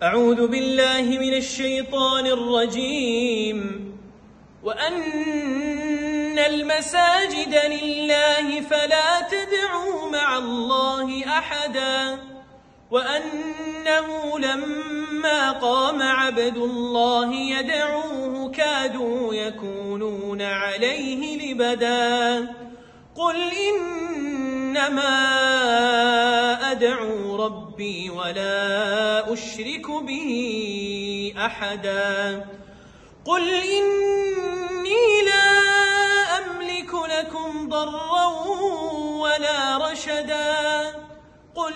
أعوذ بالله من الشيطان الرجيم. وأن المساجد لله فلا تدعوا مع الله أحدا وأنه لما قام عبد الله يدعوه كادوا يكونون عليه لبدا قل إنما أدعو ربي ولا أشرك به أحدا قل إني لا أملك لكم ضرا ولا رشدا قل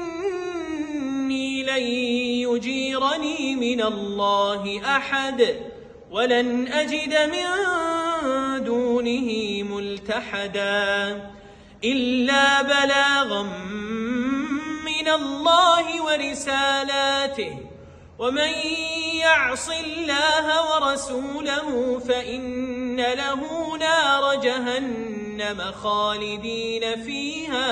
إني لن يجيرني من الله أحد ولن أجد من دونه ملتحدا إلا بلاغا من الله ورسالاته ومن يعص الله ورسوله فإن له نار جهنم خالدين فيها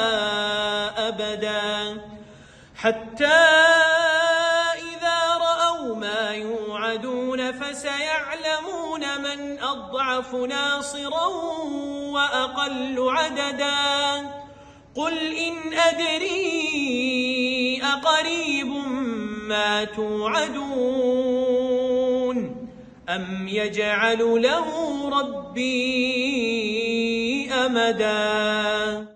أبدا حتى إذا رأوا ما يوعدون فسيعلمون من أضعف ناصرا وأقل عددا قل إن أدري أقريب ما توعدون أم يجعل له ربي أمدا.